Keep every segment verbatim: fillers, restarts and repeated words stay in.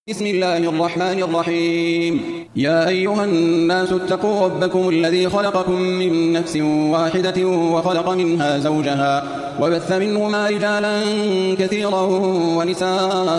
بسم الله الرحمن الرحيم. يا أيها الناس اتقوا ربكم الذي خلقكم من نفس واحدة وخلق منها زوجها وبث منهما رجالا كثيرا ونساء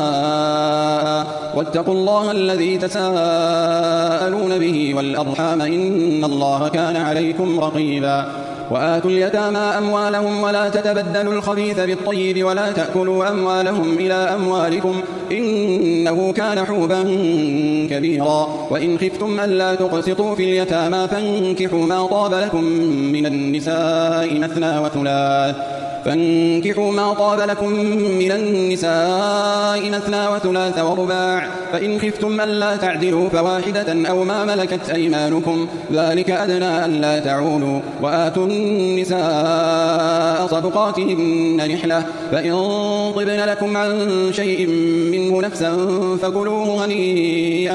واتقوا الله الذي تساءلون به والأرحام إن الله كان عليكم رقيبا. وآتوا اليتامى أموالهم ولا تتبدلوا الخبيث بالطيب ولا تأكلوا أموالهم إلى أموالكم إنه كان حوبا كبيرا. وإن خفتم ألا تقسطوا في اليتامى فانكحوا ما طاب لكم من النساء مثنى وثلاث فانكحوا ما طاب لكم من النساء مثنى وثلاث ورباع فإن خفتم ألا تعدلوا فواحدة أو ما ملكت أيمانكم ذلك أدنى ألا تعولوا. وآتوا النساء صدقاتهن نحلة فإن طبن لكم عن شيء منه نفسا فكلوه هنيئا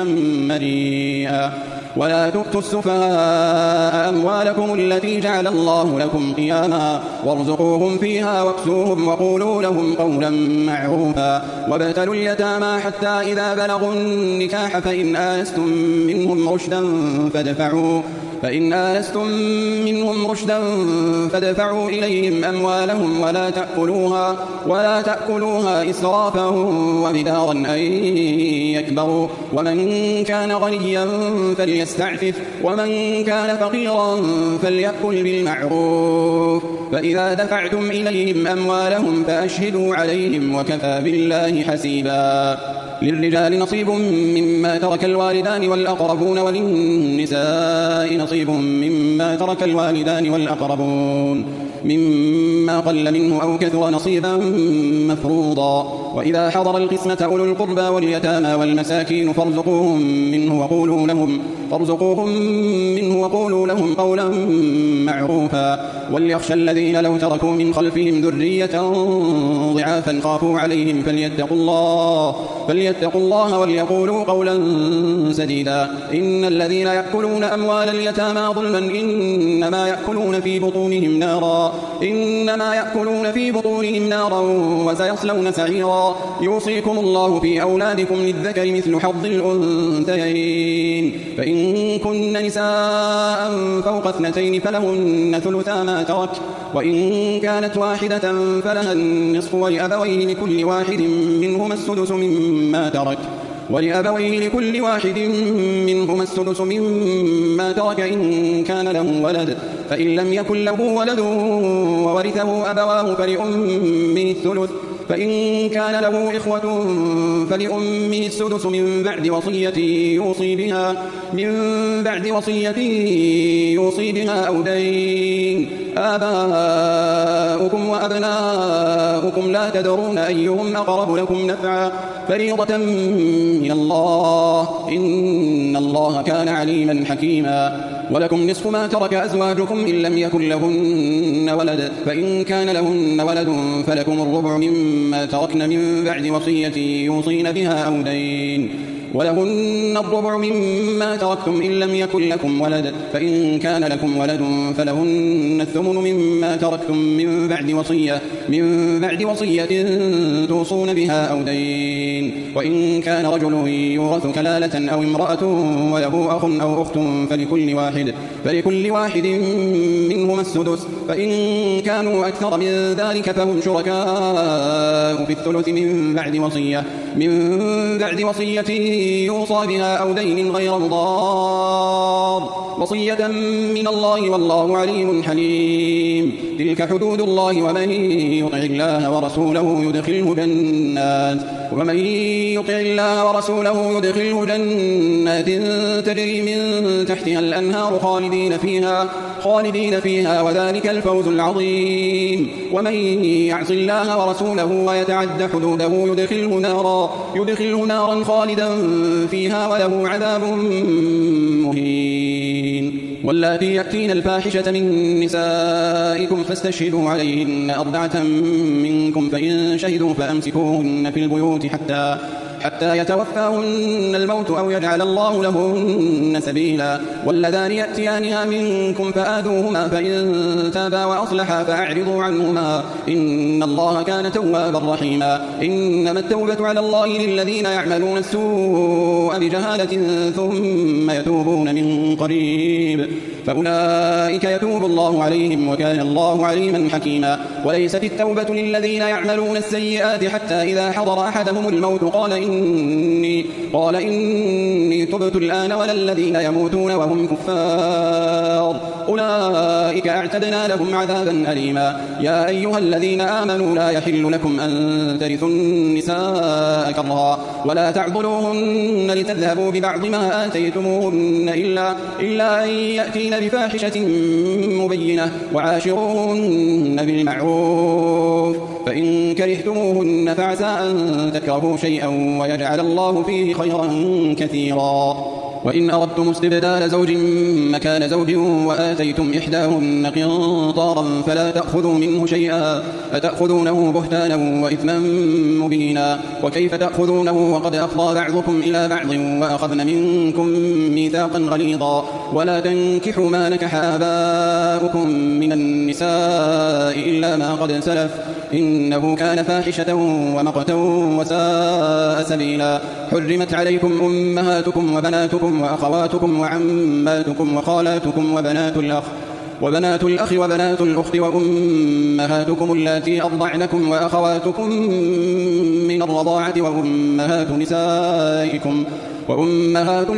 مريئا. ولا تؤتوا السفهاء أموالكم التي جعل الله لكم قياما وارزقوهم فيها واكسوهم وقولوا لهم قولا معروفا. وابتلوا اليتامى حتى إذا بلغوا النكاح فإن آنستم منهم رشدا فادفعوا فإن آنستم منهم رشدا فادفعوا إليهم أموالهم ولا تأكلوها ولا تأكلوها إسرافا وبدارا أن يكبروا. ومن كان غنيا فليستعفف ومن كان فقيرا فليأكل بالمعروف. فإذا دفعتم إليهم أموالهم فأشهدوا عليهم وكفى بالله حسيبا. للرجال نصيب مما ترك الوالدان والأقربون وللنساء نصيب مما ترك الوالدان والأقربون مما قل منه أو كثر نصيبا مفروضا. وإذا حضر القسمة أولو القربى واليتامى والمساكين فارزقوهم منه وقولوا لهم فارزقوهم منه وقولوا لهم قولا معروفا. وليخشى الذين لو تركوا من خلفهم ذرية ضعافا خافوا عليهم فليتقوا الله فليتقوا الله وليقولوا قولا سديدا. إن الذين يأكلون أموال اليتامى ظلما إنما يأكلون في بطونهم نارا إنما يأكلون في بطونهم نارا وسيصلون سعيرا. يوصيكم الله في أولادكم للذكر مثل حظ الأنثيين فإن كن نساء فوق اثنتين فلهن ثلثا ما ترك وإن كانت واحدة فلها النصف ولأبويه لكل واحد منهما السدس مما ترك ولأبويه لكل واحد منهما السدس مما ترك إن كان له ولد فإن لم يكن له ولد وورثه أبواه فلأمه الثلث فإن كان له إخوة فلأمه السدس من بعد وصية يوصي بها من بعد وصية يوصي بها أو دين. آباؤكم وأبناؤكم لا تدرون أيهم أقرب لكم نفعا فريضة من الله إن الله كان عليما حكيما. ولكم نصف ما ترك أزواجكم إن لم يكن لهن ولد فإن كان لهن ولد فلكم الربع مما تركن من بعد وصية يوصين بها أو دين. ولهن الربع مما تركتم إن لم يكن لكم ولد فإن كان لكم ولد فلهن الثمن مما تركتم من بعد وصية من بعد وصية توصون بها أو دين. وإن كان رجل يورث كلالة أو امرأة وله أخ أو أخت فلكل واحد فلكل واحد منهما السدس فإن كانوا أكثر من ذلك فهم شركاء في الثلث من بعد وصية من بعد وصية يوصى بها أو دين غير مضار وصية من الله والله عليم حليم. تلك حدود الله ومن يطع الله ورسوله يدخله جنات ومن يطع الله ورسوله يدخله جنات تجري من تحتها الأنهار خالدين فيها خالدين فيها وذلك الفوز العظيم. ومن يعص الله ورسوله ويتعد حدوده يدخله نارا يدخله نارا خالدا فيها وله عذاب مهين. واللاتي يأتين الفاحشة من نسائكم فاستشهدوا عليهن أربعة منكم فإن شهدوا فأمسكوهن في البيوت حتى حتى يتوفاهن الموت أو يجعل الله لهن سبيلا واللذان يأتيانها منكم فآذوهما فإن تابا وأصلحا فأعرضوا عنهما إن الله كان توابا رحيما إنما التوبة على الله للذين يعملون السوء بجهالة ثم يتوبون من قريب فأولئك يتوب الله عليهم وكان الله عليما حكيما وليست التوبة للذين يعملون السيئات حتى إذا حضر أحدهم الموت قال إني, قال إني تبت الآن ولا الذين يموتون وهم كفار أولئك أعتدنا لهم عذابا أليما يا أيها الذين آمنوا لا يحل لكم أن ترثوا النساء كرها ولا تعضلوهن لتذهبوا ببعض ما آتيتموهن إلا, إلا أن يأتين بفاحشة مبينة وعاشروهن بالمعروف فإن كرهتموهن فعسى أن تكرهوا شيئا ويجعل الله فيه خيرا كثيرا وإن أردتم استبدال زوج مكان زوج وآتيتم إحداهن قنطارا فلا تأخذوا منه شيئا أتأخذونه بهتانا وإثما مبينا وكيف تأخذونه وقد أفضى بعضكم إلى بعض وأخذن منكم ميثاقا غليظا ولا تنكحوا ما نكح آباؤكم من النساء إلا ما قد سلف إنه كان فاحشة ومقتا وساء سبيلا حرمت عليكم أمهاتكم وبناتكم وأخواتكم وعماتكم وخالاتكم وبنات الأخ وبنات الأخ وبنات الأخت وأمهاتكم اللاتي أرضعنكم وأخواتكم من الرضاعة وأمهات نسائكم وأمهات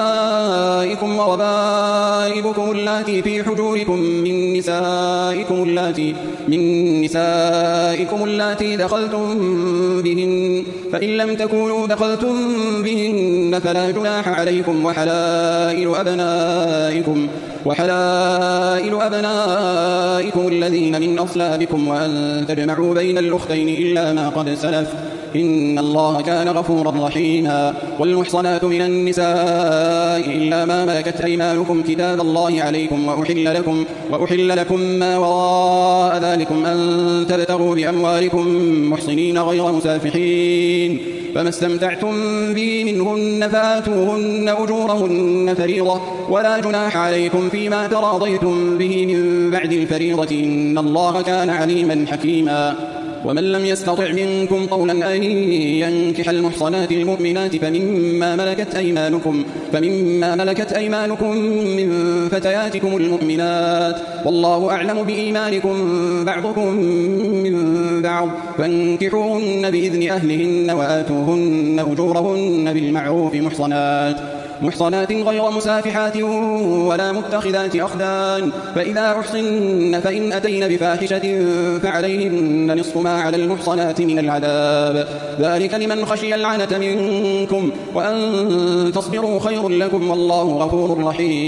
نسائكم وربائبكم اللاتي في حجوركم من نسائكم اللاتي من نسائكم اللاتي دخلتم بهن فإن لم تكونوا دخلتم بهن فلا جناح عليكم وحلائل أبنائكم وحلائل أبنائكم الذين من أصلابكم وأن تجمعوا بين الأختين إلا ما قد سلف إن الله كان غفورا رحيما والمحصنات من النساء إلا ما ملكت أيمانكم كتاب الله عليكم وأحل لكم, وأحل لكم ما وراء ذلكم أن تبتغوا بأموالكم محصنين غير مسافحين فما استمتعتم به منهن فآتوهن أجورهن فريضة ولا جناح عليكم فيما تراضيتم به من بعد الفريضة إن الله كان عليما حكيما ومن لم يستطع منكم طولا أن ينكح المحصنات المؤمنات فمما ملكت أيمانكم, فمما ملكت أيمانكم من فتياتكم المؤمنات والله أعلم بإيمانكم بعضكم من بعض فانكحوهن بإذن أهلهن وآتوهن أجورهن بالمعروف محصنات محصنات غير مسافحات ولا متخذات أخدان فإذا أحصن فإن أتين بفاحشة فعليهن نصف ما على المحصنات من العذاب ذلك لمن خشي العنة منكم وأن تصبروا خير لكم والله غفور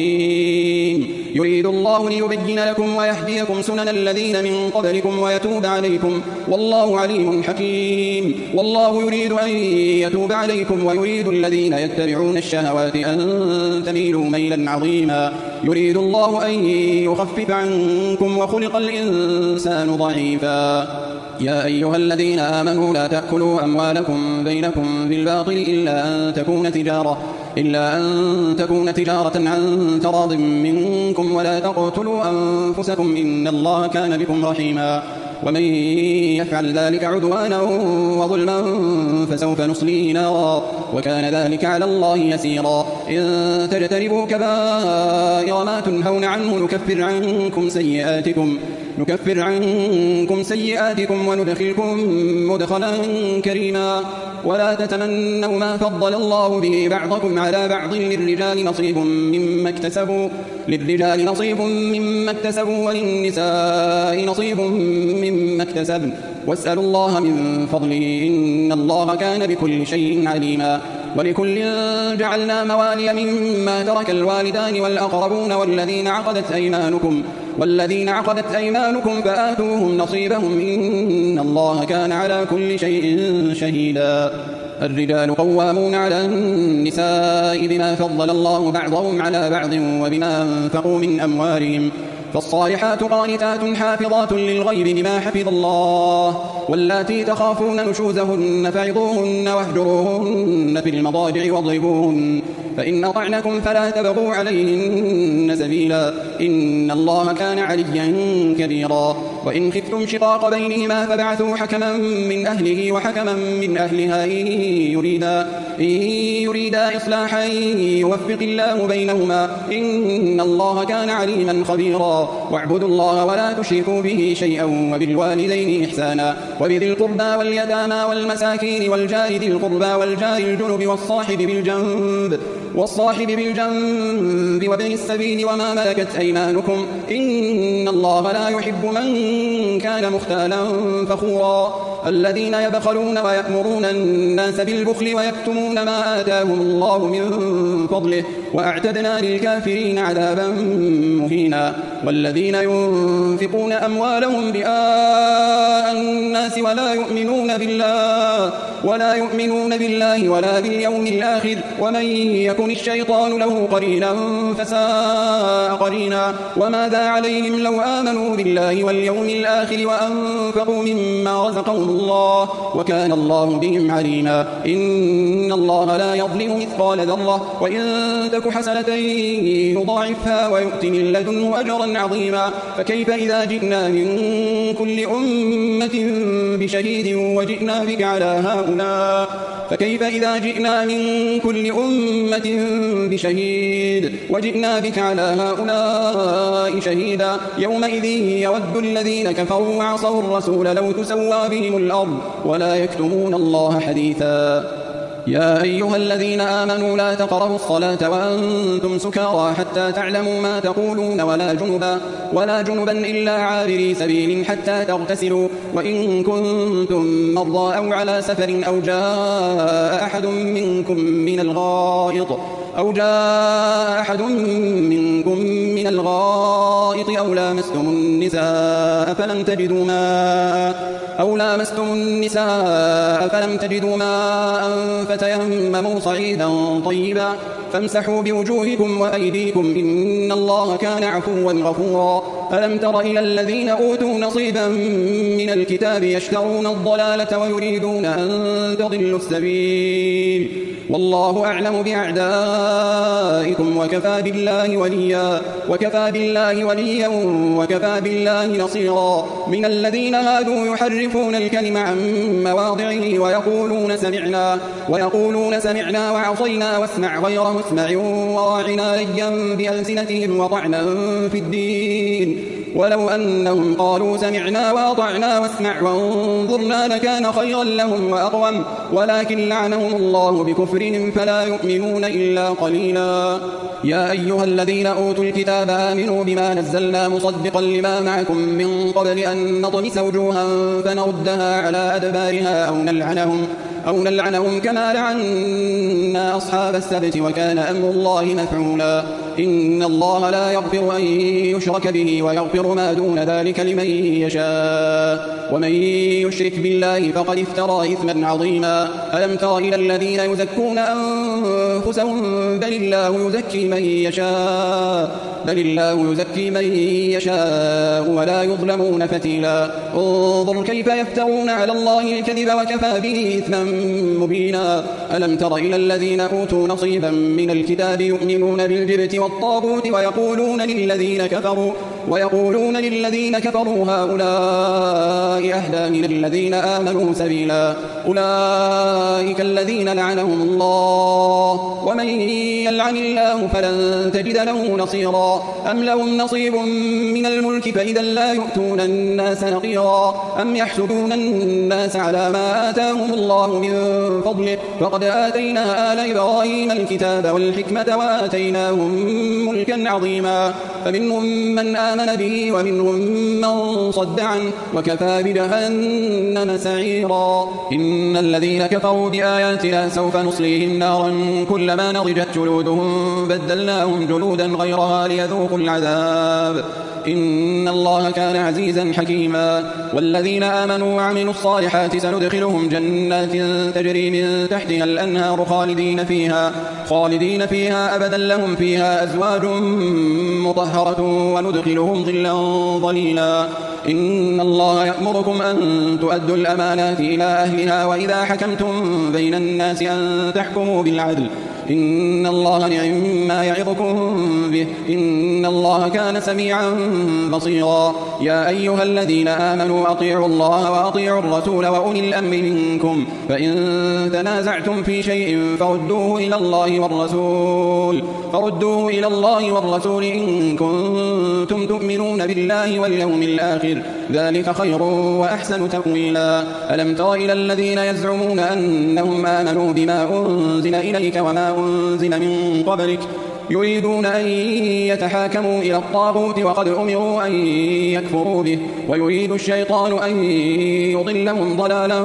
رحيم يريد الله ليبين لكم ويهديكم سنن الذين من قبلكم ويتوب عليكم والله عليم حكيم والله يريد أن يتوب عليكم ويريد الذين يتبعون الشهوات أن تميلوا ميلا عظيما يريد الله أن يخفف عنكم وخلق الإنسان ضعيفا يا أيها الذين آمنوا لا تأكلوا أموالكم بينكم بالباطل إلا أن تكون تجارة إلا أن تكون تجارة عن تراض منكم ولا تقتلوا أنفسكم إن الله كان بكم رحيما ومن يفعل ذلك عدوانا وظلما فسوف نصليه نارا وكان ذلك على الله يسيرا إن تجتنبوا كبائر ما تنهون عنه نكفر عنكم سيئاتكم نكفر عنكم سيئاتكم وندخلكم مدخلا كريما ولا تتمنوا ما فضل الله به بعضكم على بعض للرجال نصيب مما اكتسبوا للرجال نصيب مما اكتسبوا وللنساء نصيب مما اكتسبن واسألوا الله من فضله إن الله كان بكل شيء عليما ولكل جعلنا موالي مما ترك الوالدان والأقربون والذين عقدت أيمانكم والذين عقدت أيمانكم فآتوهم نصيبهم إن الله كان على كل شيء شهيدا الرجال قوامون على النساء بما فضل الله بعضهم على بعض وبما أنفقوا من أموالهم فالصالحات قانتات حافظات للغيب بما حفظ الله واللاتي تخافون نشوزهن فعظوهن واهجروهن في المضاجع واضربوهن فإن أطعنكم فلا تبغوا عليهن سبيلا إن الله كان عليا كبيرا وإن خفتم شقاق بينهما فابعثوا حكما من أهله وحكما من أهلها إن يريدا, إن يريدا إصلاحا يوفق الله بينهما إن الله كان عليما خبيرا واعبدوا الله ولا تشركوا به شيئا وبالوالدين إحسانا وبذي القربى واليتامى والمساكين والجار ذي القربى والجار الجنب والصاحب بالجنب والصاحب بالجنب وابن السبيل وما ملكت أيمانكم إن الله لا يحب من كان مختالا فخورا الذين يبخلون ويأمرون الناس بالبخل ويكتمون ما آتاهم الله من فضله وأعتدنا للكافرين عذابا مهينا والذين ينفقون أموالهم رئاء الناس ولا يؤمنون بالله ولا يؤمنون بالله ولا باليوم الآخر ومن يكن الشيطان له قرينا فساء قرينا وماذا عليهم لو آمنوا بالله واليوم الآخر وأنفقوا مما رزقهم الله وكان الله بهم عليما إن الله لا يظلم مثقال ذرة وإن تك حسنة يضاعفها ويؤت من لدنه أجرا عظيما فكيف إذا جئنا من كل أمة بشهيد وجئنا بك على هؤلاء فكيف إذا جئنا من كل أمة بشهيد وجئنا بك على هؤلاء شهيدا يومئذ يود الذين كفروا وعصوا الرسول لو تسوى بهم الأرض ولا يكتمون الله حديثا يا أيها الذين آمنوا لا تقربوا الصلاة وأنتم سكارى حتى تعلموا ما تقولون ولا جنبا, ولا جنبا إلا عابري سبيل حتى تغتسلوا وإن كنتم مرضى أو على سفر أو جاء أحد منكم من الغائط أو جاء أحد منكم من الغائط أو لامستم النساء فلم تجدوا ماء أو لامستم النساء فلم تجدوا ماء فتيمموا صعيدا طيبا فامسحوا بوجوهكم وأيديكم إن الله كان عفوا غفورا ألم تر إلى الذين أوتوا نصيبا من الكتاب يشترون الضلالة ويريدون أن تضلوا السبيل والله أعلم بأعدائكم وكفى بالله وليا وكفى بالله وليا وكفى بالله نصيرا من الذين هادوا يحرفون الكلم عن مواضعه ويقولون سمعنا ويقولون سمعنا وعصينا واسمع غير مسمع وراعنا ليا بألسنتهم وطعنا في الدين ولو أنهم قالوا سمعنا وأطعنا واسمع وانظرنا لكان خيرا لهم وأقوم ولكن لعنهم الله بكفرهم فلا يؤمنون إلا قليلا يا أيها الذين أوتوا الكتاب آمنوا بما نزلنا مصدقا لما معكم من قبل أن نطمس وجوها فنردها على أدبارها أو نلعنهم أو نلعنهم كما لعنا أصحاب السبت وكان أمر الله مفعولا إن الله لا يغفر أن يشرك به ويغفر ما دون ذلك لمن يشاء ومن يشرك بالله فقد افترى إثما عظيما ألم تر إلى الذين يزكون أنفسهم بل الله يزكي من يشاء بل الله يزكي من يشاء ولا يظلمون فتيلا انظر كيف يفترون على الله الكذب وكفى به إثما مبينا ألم تر إلى الذين أوتوا نصيبا من الكتاب يؤمنون بالجبت والطاغوت ويقولون للذين كفروا ويقولون للذين كفروا هؤلاء أهدى من الذين آمنوا سبيلا أولئك الذين لعنهم الله ومن يلعن الله فلن تجد له نصيرا أم لهم نصيب من الملك فإذا لا يؤتون الناس نقيرا أم يحسدون الناس على ما آتاهم الله من فضله فقد آتينا آل إبراهيم الكتاب والحكمة وآتيناهم ملكا عظيما فمنهم من آمن به ومنهم من صد عنه وكفى بجهنم سعيرا إن الذين كفروا بآياتنا سوف نصليهم نارا كلما نضجت جلودهم جلودهم بدلناهم جلودا غيرها ليذوقوا العذاب إن الله كان عزيزا حكيما والذين آمنوا وعملوا الصالحات سندخلهم جنات تجري من تحتها الأنهار خالدين فيها خالدين فيها أبدا لهم فيها أزواج مطهرة وندخلهم ظلا ظليلا إن الله يأمركم أن تؤدوا الأمانات إلى أهلها وإذا حكمتم بين الناس أن تحكموا بالعدل إن الله نعم ما يعظكم به إن الله كان سميعا بصيرا يا أيها الذين آمنوا أطيعوا الله وأطيعوا الرسول وأولي الأمر منكم فإن تنازعتم في شيء فردوه إلى الله والرسول فردوه إلى الله والرسول إن كنتم تؤمنون بالله واليوم الآخر ذلك خير وأحسن تأويلا ألم تر إلى الذين يزعمون أنهم آمنوا بما أنزل إليك وما أنزل من قبلك يريدون أن يتحاكموا إلى الطاغوت وقد أمروا أن يكفروا به ويريد الشيطان أن يضلهم ضلالا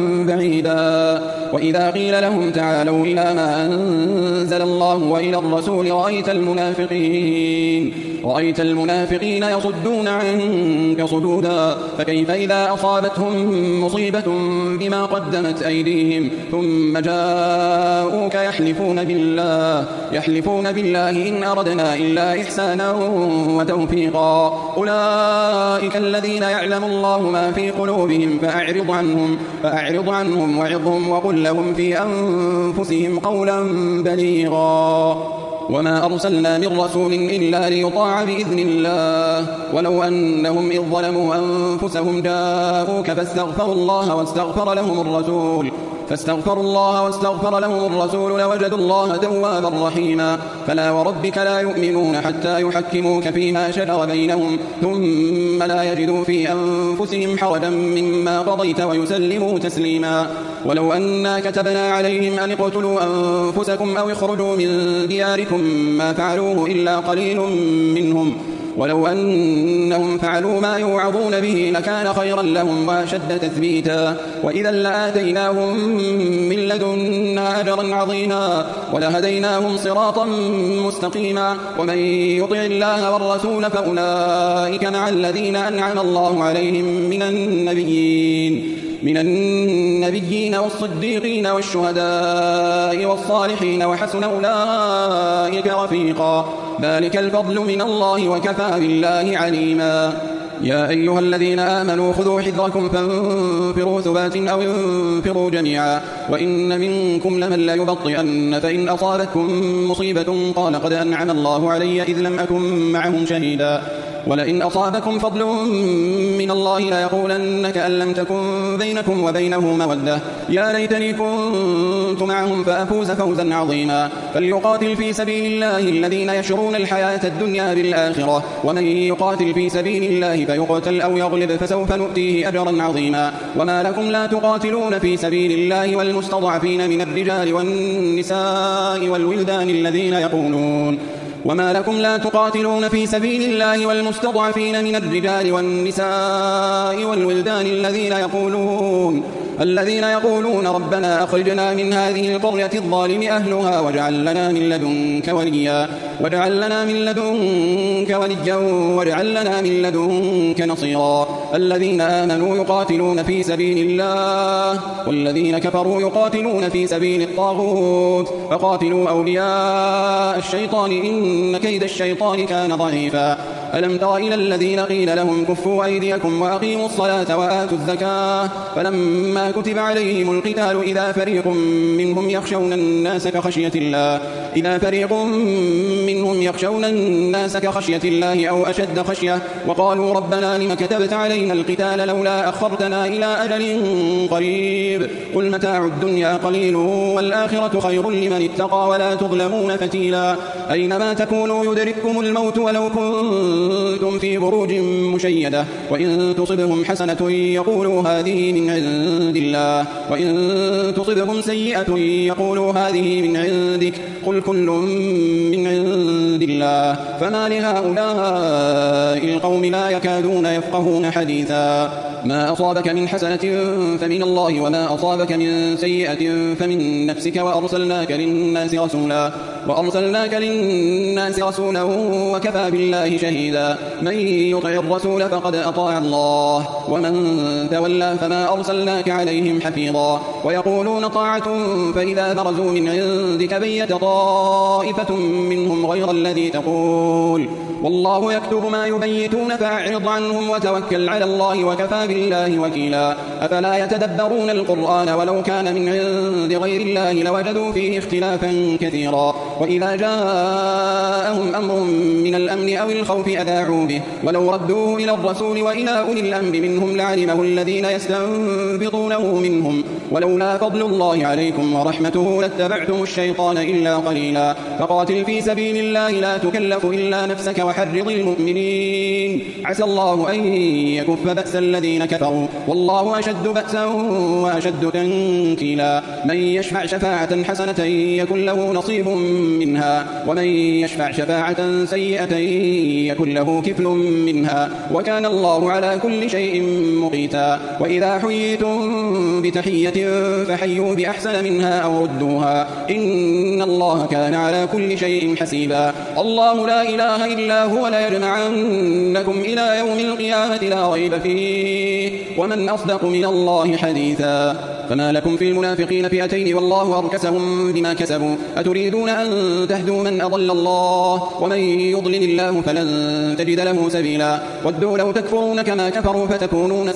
بعيدا وإذا قيل لهم تعالوا إلى ما أنزل الله وإلى الرسول رأيت المنافقين رأيت المنافقين يصدون عنك صدودا فكيف إذا أصابتهم مصيبة بما قدمت أيديهم ثم جاءوك يحلفون بالله يحلفون بالله إن أردنا إلا إحسانا وتوفيقا أولئك الذين يعلم الله ما في قلوبهم فأعرض عنهم فأعرض عنهم وعظهم وقل لهم في أنفسهم قولا بليغا وما أرسلنا من رسول إلا ليطاع بإذن الله ولو أنهم إذ ظلموا أنفسهم جاءوك فاستغفروا الله واستغفر لهم الرسول فاستغفروا الله واستغفر لهم الرسول لوجدوا الله توابا رحيما فلا وربك لا يؤمنون حتى يحكموك فيما شجر بينهم ثم لا يجدوا في أنفسهم حرجا مما قضيت ويسلموا تسليما ولو أنا كتبنا عليهم أن اقتلوا أنفسكم أو اخرجوا من دياركم ما فعلوه إلا قليل منهم ولو أنهم فعلوا ما يوعظون به لكان خيرا لهم وأشد تثبيتا وإذا لآتيناهم من لدنا أجرا عظيما ولهديناهم صراطا مستقيما ومن يطع الله والرسول فأولئك مع الذين أنعم الله عليهم من النبيين من النبيين والصديقين والشهداء والصالحين وحسن أولئك رفيقا ذلك الفضل من الله وكفى بالله عليما يا أيها الذين آمنوا خذوا حذركم فانفروا ثبات أو انفروا جميعا وإن منكم لمن ليبطئن فإن أصابتكم مصيبة قال قد أنعم الله علي إذ لم أكن معهم شهيدا ولئن أصابكم فضل من الله ليقولن كأن لم تكن بينكم وبينه مودة يا ليتني كنت معهم فأفوز فوزا عظيما فليقاتل في سبيل الله الذين يشرون الحياة الدنيا بالآخرة ومن يقاتل في سبيل الله فيقتل أو يغلب فسوف نؤتيه أجرا عظيما وما لكم لا تقاتلون في سبيل الله والمستضعفين من الرجال والنساء والولدان الذين يقولون وما لكم لا تقاتلون في سبيل الله والمستضعفين من الرجال والنساء والولدان الذين يقولون الذين يقولون ربنا أخرجنا من هذه القرية الظالم أهلها واجعل لنا من لدنك وليا واجعل لنا من لدنك وليا واجعل لنا من لدنك نصيرا الذين آمنوا يقاتلون في سبيل الله والذين كفروا يقاتلون في سبيل الطاغوت فقاتلوا أولياء الشيطان إن كيد الشيطان كان ضعيفا ألم تر إلى الذين قيل لهم كفوا أيديكم وأقيموا الصلاة وآتوا الزكاة فلما كتب عليهم القتال إذا فريق منهم يخشون الناس كخشية الله إذا فريق منهم يخشون الناس كخشية الله أو أشد خشية وقالوا ربنا لم كتبت علينا القتال لولا أخرتنا إلى أجل قريب قل متاع الدنيا قليل والآخرة خير لمن اتقى ولا تظلمون فتيلا أينما تكونوا يدرككم الموت ولو كنتم في بروج مشيدة وإن تصبهم حسنة يقولوا هذه من عند الله وإن تصبهم سيئة يقولوا هذه من عندك قل كل من عند الله فما لهؤلاء القوم لا يكادون يفقهون حديثا ما أصابك من حسنة فمن الله وما أصابك من سيئة فمن نفسك وأرسلناك للناس رسولا وأرسلناك للناس رسولا وكفى بالله شهيدا من يطع الرسول فقد أطاع الله ومن تولى فما أرسلناك عليهم حفيظا ويقولون طاعة فإذا برزوا من عندك بيت طائفة منهم غير الذي تقول والله يكتب ما يبيتون فأعرض عنهم وتوكل على الله وكفى بالله وكيلا أفلا يتدبرون القرآن ولو كان من عند غير الله لوجدوا فيه اختلافا كثيرا وإذا جاءهم أمر من الأمن أو الخوف أذاعوا به ولو ردوه إلى الرسول وإلى أولي الأمر منهم لعلمه الذين يستنبطونه منهم ولولا فضل الله عليكم ورحمته لاتبعتم الشيطان إلا قليلا فقاتل في سبيل الله لا تكلف إلا نفسك وحرض المؤمنين عسى الله أن يكف بأس الذين كفروا والله أشد بأسا وأشد تنكيلا من يشفع شفاعة حسنة يكن له نصيب منها ومن يشفع شفاعة سيئة يكن له كفل منها وكان الله على كل شيء مقيتا وإذا حييتم بتحية فحيوا بأحسن منها أو ردوها إن الله كان على كل شيء حسيبا الله لا إله إلا هو ليجمعنكم إلى يوم القيامة لا ريب فيه ومن أصدق من الله حديثا فما لكم في المنافقين فئتين والله أركسهم بما كسبوا أتريدون أن تهدوا من أضل الله ومن يضلل الله فلن تجد له سبيلا ودوا لو تكفرون كما كفروا فتكونون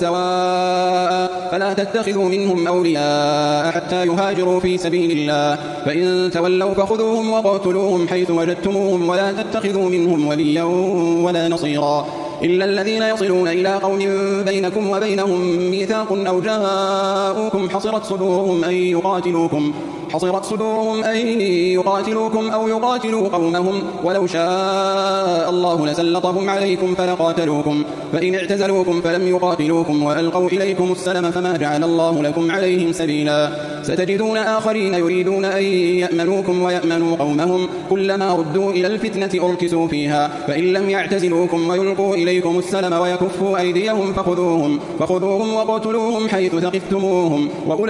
سواء فلا تتخذوا منهم أولياء حتى يهاجروا في سبيل الله فإن تولوا فخذوهم وقتلوهم حيث وجدتموهم ولا تتخذوا منهم وليا ولا نصيرا إلا الذين يصلون إلى قوم بينكم وبينهم ميثاق أو جاءوكم حصرت صدورهم أن يقاتلوكم حصرت صدورهم أن يقاتلوكم أو يقاتلوا قومهم ولو شاء الله لسلطهم عليكم فلقاتلوكم فإن اعتزلوكم فلم يقاتلوكم وألقوا إليكم السلم فما جعل الله لكم عليهم سبيلا ستجدون آخرين يريدون أن يأمنوكم ويأمنوا قومهم كلما ردوا إلى الفتنة أركسوا فيها فإن لم يعتزلوكم ويلقوا إليكم السلم ويكفوا أيديهم فخذوهم, فخذوهم وقتلوهم حيث ثقفتموهم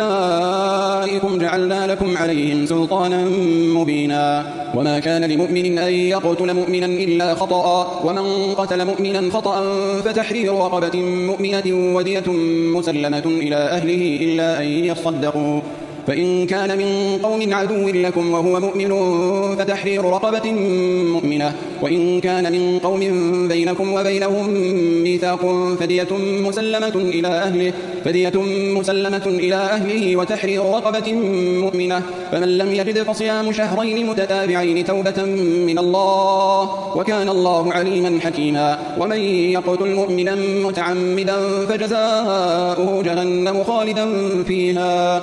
وأولئكم جعلنا لكم عليهم سلطانا مبينا وما كان لمؤمن أن يقتل مؤمنا إلا خطأ ومن قتل مؤمنا خطأ فتحرير رقبة مؤمنة ودية مسلمة إلى أهله إلا أن يصدقوا فإن كان من قوم عدو لكم وهو مؤمن فتحرير رقبة مؤمنة وإن كان من قوم بينكم وبينهم ميثاق فدية مسلمة إلى أهله فدية مسلمة إلى أهله وتحرير رقبة مؤمنة فمن لم يجد فصيام شهرين متتابعين توبة من الله وكان الله عليما حكيما ومن يقتل مؤمنا متعمدا فجزاؤه جهنم خالدا فيها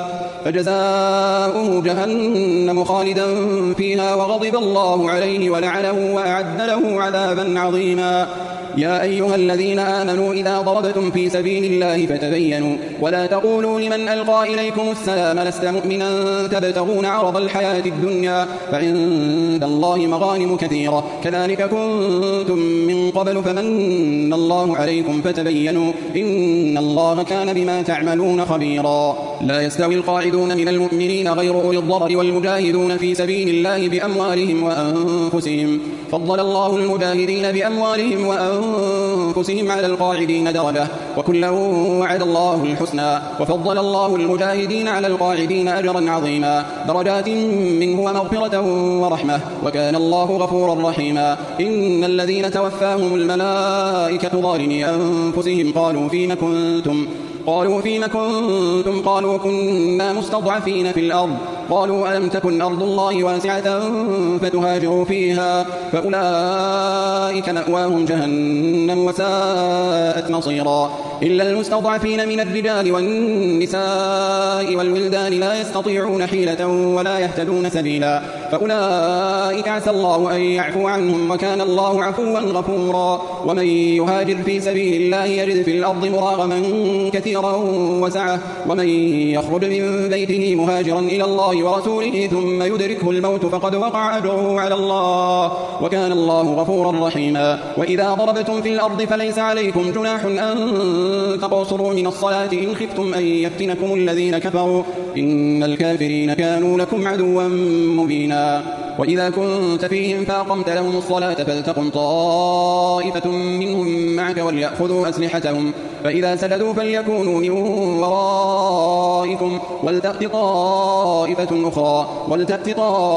فجزاؤه جهنم خالدا فيها وغضب الله عليه ولعنه وأعد له عذابا عظيما يا أيها الذين آمنوا إذا ضربتم في سبيل الله فتبينوا ولا تقولوا لمن ألقى إليكم السلام لست مؤمنا تبتغون عرض الحياة الدنيا فعند الله مغانم كثيرة كذلك كنتم من قبل فمن الله عليكم فتبينوا إن الله كان بما تعملون خبيرا لا يستوي القاعدون من المؤمنين غير أولي الضرر والمجاهدون في سبيل الله بأموالهم وأنفسهم فضل الله المجاهدين بأموالهم وأنفسهم على القاعدين درجة وكلا وعد الله الحسنى وفضل الله المجاهدين على القاعدين أجرا عظيما درجات منه ومغفرة ورحمة وكان الله غفورا رحيما إن الذين توفاهم الملائكة ظالمي أنفسهم قالوا فيما كنتم قالوا فيما كنتم قالوا كنا مستضعفين في الأرض قالوا ألم تكن أرض الله واسعة فتهاجروا فيها فأولئك مأواهم جهنم وساءت مصيرا إلا المستضعفين من الرجال والنساء والولدان لا يستطيعون حيلة ولا يهتدون سبيلا فأولئك عسى الله أن يعفو عنهم وكان الله عفوا غفورا ومن يهاجر في سبيل الله يجد في الأرض مراغما كثيرا وسعة ومن يخرج من بيته مهاجرا إلى الله ورسوله ثم يدركه الموت فقد وقع أجره على الله وكان الله غفورا رحيما وإذا ضربتم في الأرض فليس عليكم جناح أن تقصروا من الصلاة إن خفتم أن يفتنكم الذين كفروا إن الكافرين كانوا لكم عدوا مبينا وإذا كنت فيهم فأقمت لهم الصلاة فلتقم طائفة منهم معك وليأخذوا أسلحتهم فإذا سجدوا فليكونوا من ورائكم ولتأت طائفة أخرى ولتأت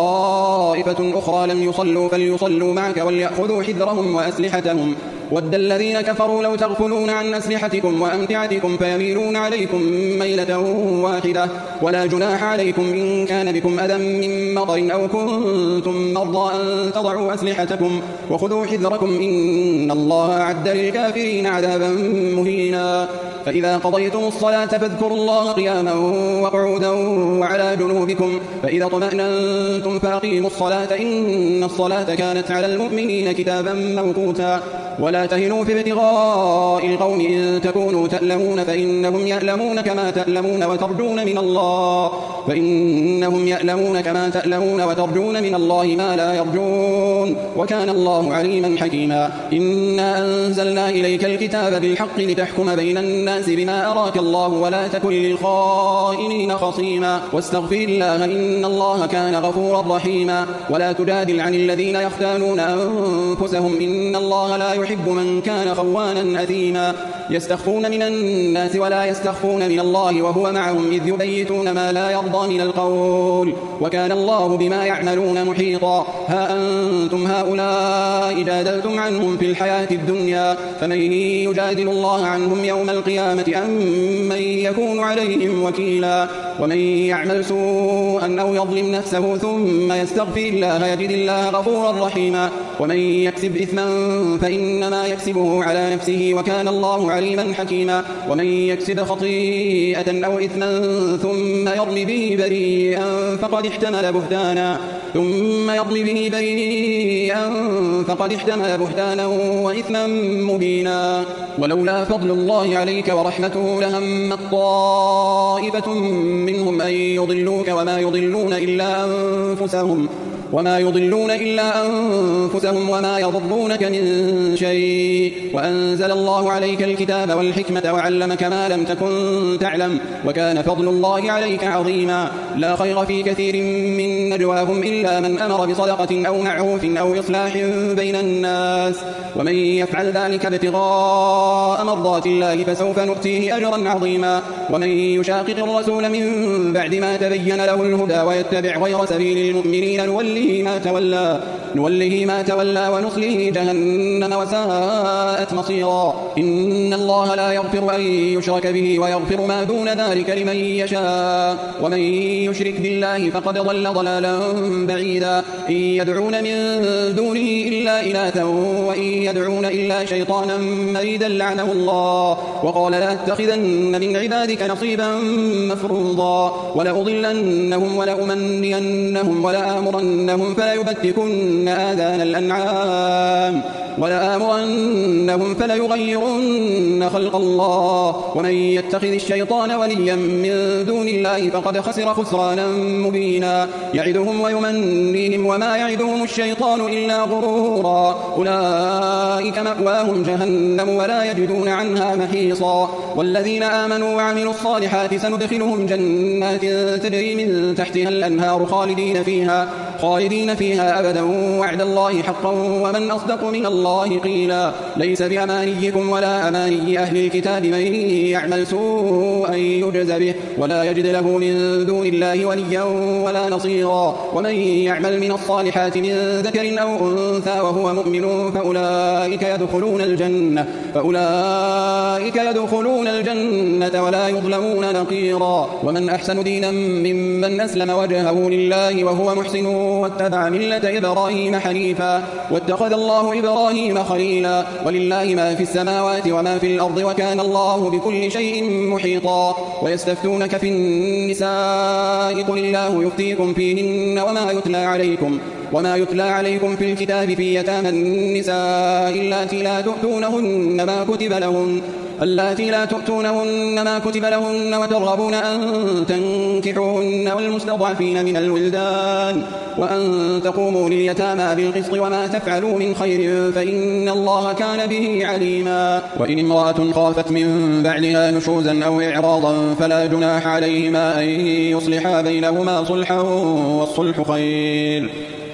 طائفة أخرى لم يصلوا فليصلوا معك وليأخذوا حذرهم وأسلحتهم ود الذين كفروا لو تغفلون عن أسلحتكم وأمتعتكم فيميلون عليكم ميلة واحدة ولا جناح عليكم إن كان بكم أذى من مطر أو كنتم مرضى أن تضعوا أسلحتكم وخذوا حذركم إن الله أعد للكافرين عذابا مهينا فإذا قضيتم الصلاة فاذكروا الله قياما وقعودا وعلى جنوبكم فإذا طمأننتم فأقيموا الصلاة إن الصلاة كانت على المؤمنين كتابا موقوتا ولا تهنوا في ابتغاء القوم إن تكونوا تألمون فإنهم يألمون كما تألمون وترجون من الله فإنهم يألمون كما تألمون وترجون من الله ما لا يرجون وكان الله عليما حكيما إنا أنزلنا إليك الكتاب بالحق لتحكم بين الناس بما أراك الله ولا تكن للخائنين خصيما واستغفر الله إن الله كان غفورا رحيما ولا تجادل عن الذين يختانون أنفسهم إن الله لا يحب من كان خوانا أثيما يستخفون من الناس ولا يستخفون من الله وهو معهم إذ يبيتون ما لا يرضى من القول وكان الله بما يعملون محيطا ها أنتم هؤلاء جادلتم عنهم في الحياة الدنيا فمن يجادل الله عنهم يوم القيامة أم من يكون عليهم وكيلا ومن يعمل سوءا أو يظلم نفسه ثم يستغفر الله يجد الله غفورا رحيما ومن يكسب إثما فإنما يكسبه على نفسه وكان الله عليما حكيما ومن يكسب خطيئة أو إثما ثم يرمي به بريئا فقد احتمل بهتانا ثم يرمي به بريئا فقد احتمل بهتانا وإثما مبينا ولولا فضل الله عليك ورحمته لهمت طائفة منهم أن يضلوك وما يضلون إلا أنفسهم وما يضلون إلا أنفسهم وما يضرونك من شيء وأنزل الله عليك الكتاب والحكمة وعلمك ما لم تكن تعلم وكان فضل الله عليك عظيما لا خير في كثير من نجواهم إلا من أمر بصدقة أو معروف أو إصلاح بين الناس ومن يفعل ذلك ابتغاء مرضات الله فسوف نؤتيه أجرا عظيما ومن يشاقق الرسول من بعد ما تبين له الهدى ويتبع غير سبيل المؤمنين نوله ما تولى نوله ما تولى ونصله جهنم وساءت مصيرا إن الله لا يغفر أن يشرك به ويغفر ما دون ذلك لمن يشاء ومن يشرك بالله فقد ضل ضلالا بعيدا إن يدعون من دونه إلا إناثا وإن يدعون إلا شيطانا مريدا لعنه الله وقال لأتخذن من عبادك نصيبا مفروضا ولأضلنهم ولأمنينهم ولآمرنهم فليبتكن آذان الأنعام ولآمرنهم فليغيرن خلق الله ومن يتخذ الشيطان وليا من دون الله فقد خسر خسرانا مبينا يعدهم ويمنيهم وما يعدهم الشيطان إلا غرورا أولئك مأواهم جهنم ولا يجدون عنها محيصا والذين آمنوا وعملوا الصالحات سندخلهم جنات تجري من تحتها الأنهار خالدين فيها خالدين فيها أبدا وعد الله حقا ومن أصدق من الله قيلا ليس بأمانيكم ولا أماني أهل الكتاب من يعمل سوءا يجز به ولا يجد له من دون الله وليا ولا نصيرا ومن يعمل من الصالحات من ذكر أو أنثى وهو مؤمن فأولئك يدخلون الجنة فأولئك يدخلون الجنة ولا يظلمون نقيرا ومن أحسن دينا ممن أسلم وجهه لله وهو محسن واتبع ملة إبراهيم حنيفا واتخذ الله إبراهيم خليلا ولله ما في السماوات وما في الأرض وكان الله بكل شيء محيطا ويستفتونك في النساء قل الله يفتيكم فيهن وما يتلى عليكم وما يتلى عليكم في الكتاب في يتامى النساء اللاتي لا تؤتونهن ما كتب لهن اللاتي لا تؤتونهن ما كتب لهن وترغبون أن تنكحوهن والمستضعفين من الولدان وأن تقوموا لليتامى بالقسط وما تفعلوا من خير فإن الله كان به عليما وإن امرأة خافت من بعدها نشوزا أو إعراضا فلا جناح عليهما أن يصلحا بينهما صلحا والصلح خير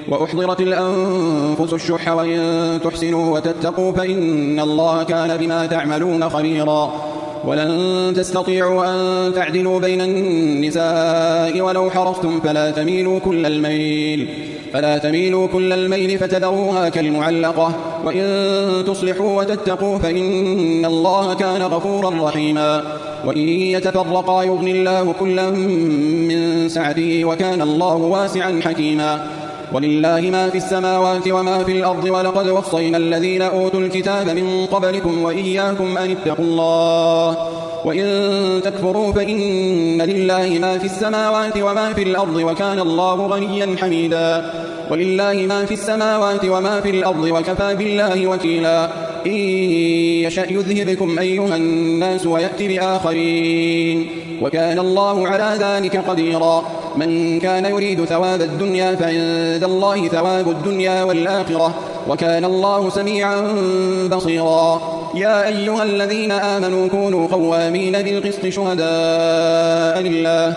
وأحضرت الأنفس الشح وإن تحسنوا وتتقوا فإن الله كان بما تعملون خبيرا ولن تستطيعوا أن تعدلوا بين النساء ولو حرصتم فلا تميلوا كل الميل فلا تميلوا كل الميل فتذروها كالمعلقة وإن تصلحوا وتتقوا فإن الله كان غفورا رحيما وإن يتفرقا يغني الله كلا من سعته وكان الله واسعا حكيما ولله ما في السماوات وما في الأرض ولقد وصينا الذين أوتوا الكتاب من قبلكم وإياكم أن اتقوا الله وإن تكفروا فإن لله ما في السماوات وما في الأرض وكان الله غنيا حميدا ولله ما في السماوات وما في الأرض وكفى بالله وكيلا إن يشأ يذهبكم أيها الناس ويأتي بآخرين وكان الله على ذلك قديرا من كان يريد ثواب الدنيا فعند الله ثواب الدنيا والآخرة وكان الله سميعا بصيرا يا أيها الذين آمنوا كونوا قوامين بالقسط شهداء لله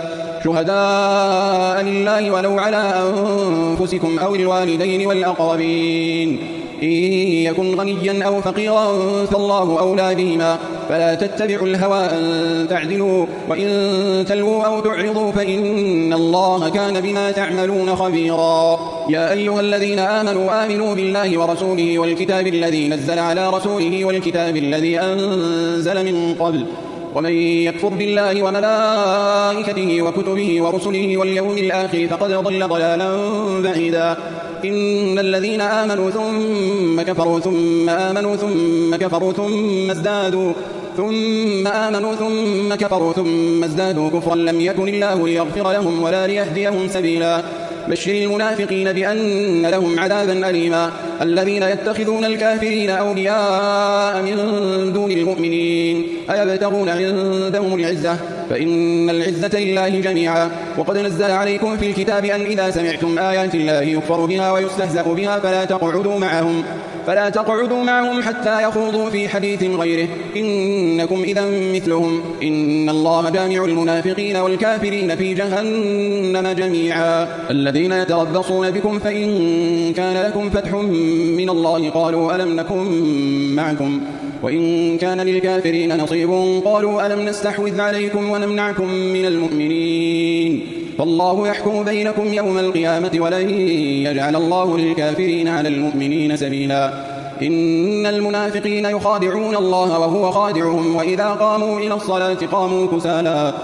شهداء لله ولو على أنفسكم أو الوالدين والأقربين إن يكن غنيا أو فقيرا فالله أولى بهما فلا تتبعوا الهوى أن تعدلوا وإن تلووا أو تعرضوا فإن الله كان بما تعملون خبيرا يا أيها الذين آمنوا آمنوا بالله ورسوله والكتاب الذي نزل على رسوله والكتاب الذي أنزل من قبل ومن يكفر بالله وملائكته وكتبه ورسله واليوم الآخر فقد ضل ضلالا بعيدا إن الذين آمنوا ثم كفروا ثم آمنوا ثم كفروا ثم ازدادوا ثم آمنوا ثم كفروا ثم ازدادوا كفرا لم يكن الله ليغفر لهم ولا ليهديهم سبيلا بشر المنافقين بأن لهم عذابا أليما الذين يتخذون الكافرين أولياء من دون المؤمنين أيبتغون عندهم العزة فإن العزة لله جميعا وقد نزل عليكم في الكتاب أن إذا سمعتم آيات الله يكفر بها ويستهزأ بها فلا تقعدوا معهم فلا تقعدوا معهم حتى يخوضوا في حديث غيره إنكم إذا مثلهم إن الله جامع المنافقين والكافرين في جهنم جميعا الذين يتربصون بكم فإن كان لكم فتح من الله قالوا ألم نكن معكم وإن كان للكافرين نصيب قالوا ألم نستحوذ عليكم ونمنعكم من المؤمنين فالله يحكم بينكم يوم القيامة ولن يجعل الله للكافرين على المؤمنين سبيلا إن المنافقين يخادعون الله وهو خادعهم وإذا قاموا إلى الصلاة قاموا كسالى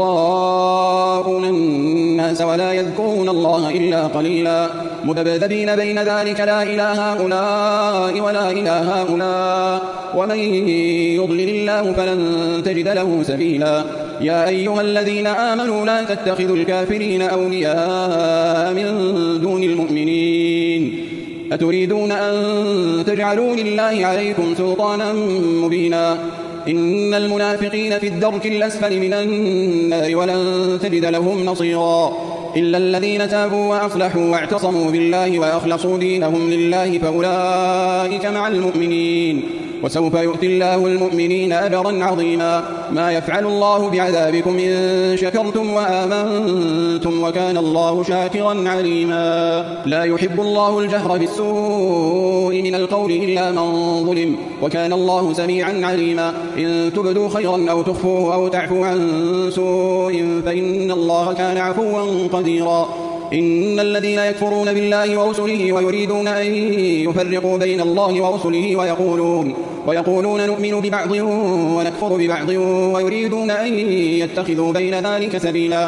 يراءون الناس ولا يذكرون الله إلا قليلا مذبذبين بين ذلك لا إلى هؤلاء ولا إلى هؤلاء ومن يضلل الله فلن تجد له سبيلا يا أيها الذين آمنوا لا تتخذوا الكافرين أولياء من دون المؤمنين أتريدون أن تجعلوا لله عليكم سلطانا مبينا إن المنافقين في الدرك الأسفل من النار ولن تجد لهم نصيرا إلا الذين تابوا وأصلحوا واعتصموا بالله وأخلصوا دينهم لله فأولئك مع المؤمنين وسوف يؤتي الله المؤمنين أجرا عظيما ما يفعل الله بعذابكم إن شكرتم وآمنتم وكان الله شاكرا عليما لا يحب الله الجهر بالسوء من القول إلا من ظلم وكان الله سميعا عليما إن تبدوا خيرا أو تخفوه أو تعفوا عن سوء فإن الله كان عفوا قديرا إن الذين يكفرون بالله ورسله ويريدون أن يفرقوا بين الله ورسله ويقولون ويقولون نؤمن ببعض ونكفر ببعض ويريدون أن يتخذوا بين ذلك سبيلا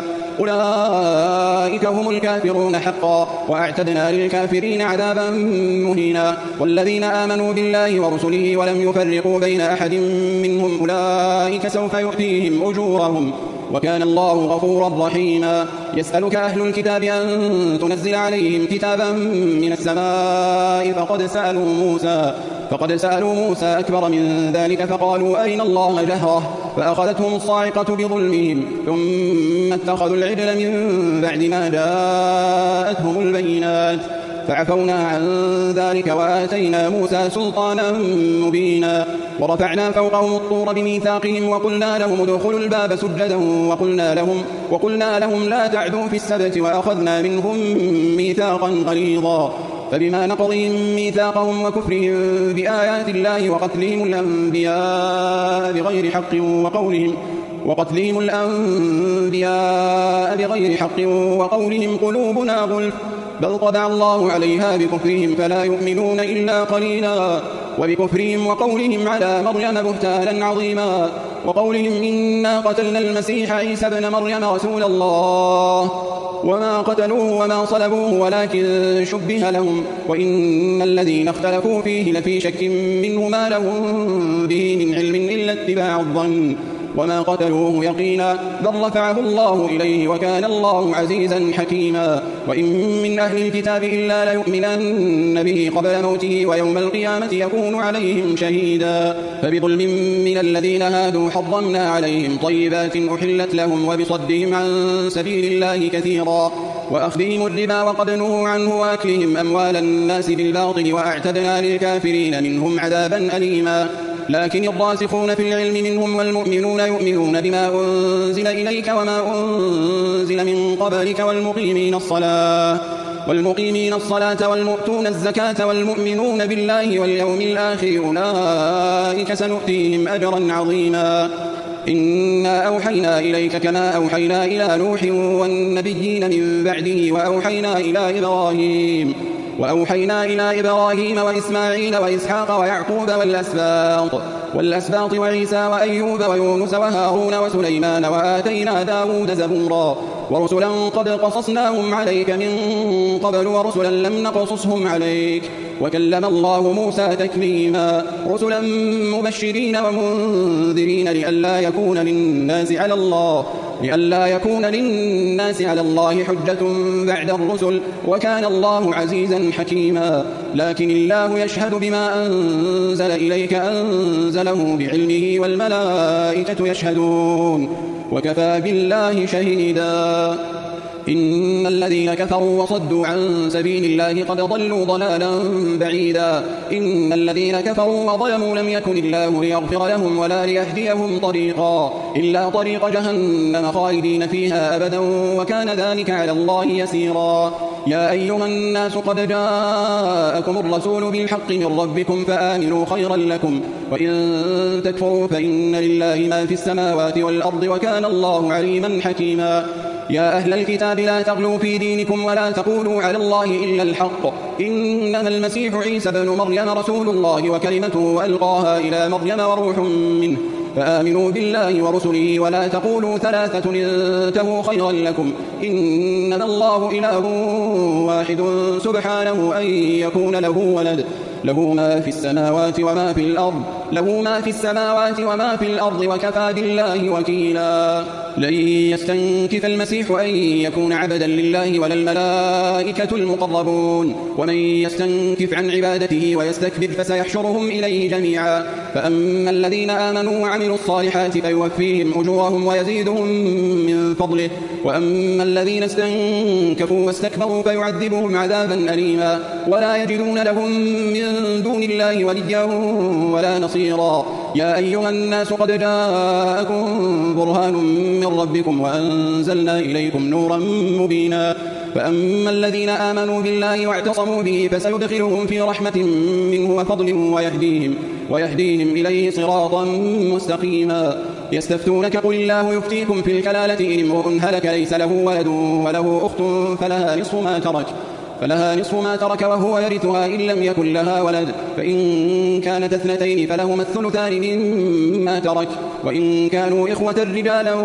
أولئك هم الكافرون حقا وأعتدنا للكافرين عذابا مهينا والذين آمنوا بالله ورسله ولم يفرقوا بين أحد منهم أولئك سوف يؤتيهم أجورهم وكان الله غفورا رحيما يسألك أهل الكتاب أن تنزل عليهم كتابا من السماء فقد سألوا موسى فقد سألوا موسى أكبر من ذلك فقالوا أرنا الله جهرة فأخذتهم الصاعقة بظلمهم ثم اتخذوا العجل من بعد ما جاءتهم البينات فعفونا عن ذلك وآتينا موسى سلطانا مبينا ورفعنا فوقهم الطور بميثاقهم وقلنا لهم ادخلوا الباب سجدا وقلنا لهم, وقلنا لهم لا تعدوا في السبت وأخذنا منهم ميثاقا غليظا فبما نقضهم ميثاقهم وكفرهم بآيات الله وقتلهم الأنبياء بغير حق وقولهم وقتلهم الأنبياء بغير حق وقولهم قلوبنا غلف بل طبع الله عليها بكفرهم فلا يؤمنون إلا قليلا وبكفرهم وقولهم على مريم بهتانا عظيما وقولهم إنا قتلنا المسيح عيسى ابن مريم رسول الله وما قتلوه وما صلبوه ولكن شبه لهم وإن الذين اختلفوا فيه لفي شك منه ما لهم به من علم إلا اتباع الظن وما قتلوه يقينا بل رفعه الله إليه وكان الله عزيزا حكيما وإن من أهل الكتاب إلا ليؤمنن به قبل موته ويوم القيامة يكون عليهم شهيدا فبظلم من الذين هادوا حرمنا عليهم طيبات أحلت لهم وبصدهم عن سبيل الله كثيرا وأخذهم الربا وقد نهوا عنه وأكلهم أموال الناس بالباطل وأعتدنا للكافرين منهم عذابا أليما لكن الراسخون في العلم منهم والمؤمنون يؤمنون بما أنزل إليك وما أنزل من قبلك والمقيمين الصلاة والمقيمين الصلاة والمؤتون الزكاة والمؤمنون بالله واليوم الآخر أولئك سنؤتيهم أجرا عظيما إنا أوحينا إليك كما أوحينا إلى نوح والنبيين من بعده وأوحينا إلى إبراهيم وأوحينا إلى إبراهيم وإسماعيل وإسحاق ويعقوب والأسباط والأسباط وعيسى وأيوب ويونس وهارون وسليمان وآتينا داود زبورا ورسلا قد قصصناهم عليك من قبل ورسلا لم نقصصهم عليك وكلم الله موسى تكليما رسلا مبشرين ومنذرين لئلا يكون للناس على الله لئلا يكون للناس على الله حجة بعد الرسل وكان الله عزيزا حكيما لكن الله يشهد بما أنزل إليك أنزله بعلمه والملائكة يشهدون وكفى بالله شهيدا إن الذين كفروا وصدوا عن سبيل الله قد ضلوا ضلالا بعيدا إن الذين كفروا وظلموا لم يكن الله ليغفر لهم ولا ليهديهم طريقا إلا طريق جهنم خالدين فيها أبدا وكان ذلك على الله يسيرا يا أيها الناس قد جاءكم الرسول بالحق من ربكم فآمنوا خيرا لكم وإن تكفروا فإن لله ما في السماوات والأرض وكان الله عليما حكيما يا أهل الكتاب لا تغلوا في دينكم ولا تقولوا على الله إلا الحق إنما المسيح عيسى بن مريم رسول الله وكلمته ألقاها إلى مريم وروح منه فآمنوا بالله ورسله ولا تقولوا ثلاثة انتهوا خيرا لكم إنما الله إله واحد سبحانه أن يكون له ولد له ما في السماوات وما في الأرض له ما في السماوات وما في الأرض وكفى بالله وكيلا لن يستنكف المسيح أن يكون عبدا لله ولا الملائكة المقربون ومن يستنكف عن عبادته ويستكبر فسيحشرهم إليه جميعا فأما الذين آمنوا وعملوا الصالحات فيوفيهم أجورهم ويزيدهم من فضله وأما الذين استنكفوا واستكبروا فيعذبهم عذابا أليما ولا يجدون لهم من دون الله وليا ولا نصيرا يا أيها الناس قد جاءكم برهان من ربكم وأنزلنا إليكم نورا مبينا فأما الذين آمنوا بالله واعتصموا به فسيدخلهم في رحمة منه وفضل ويهديهم, ويهديهم إليه صراطا مستقيما يستفتونك قل الله يفتيكم في الكلالة إن امرؤ هلك ليس له ولد وله أخت فلها نصف ما ترك فلها نصف ما ترك وهو يرثها إن لم يكن لها ولد فإن كانت اثنتين فلهما الثلثان مما ترك وإن كانوا إخوة رجالا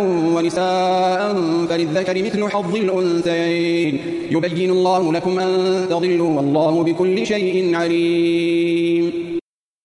ونساء فللذكر مثل حظ الأنثيين يبين الله لكم أن تضلوا والله بكل شيء عليم.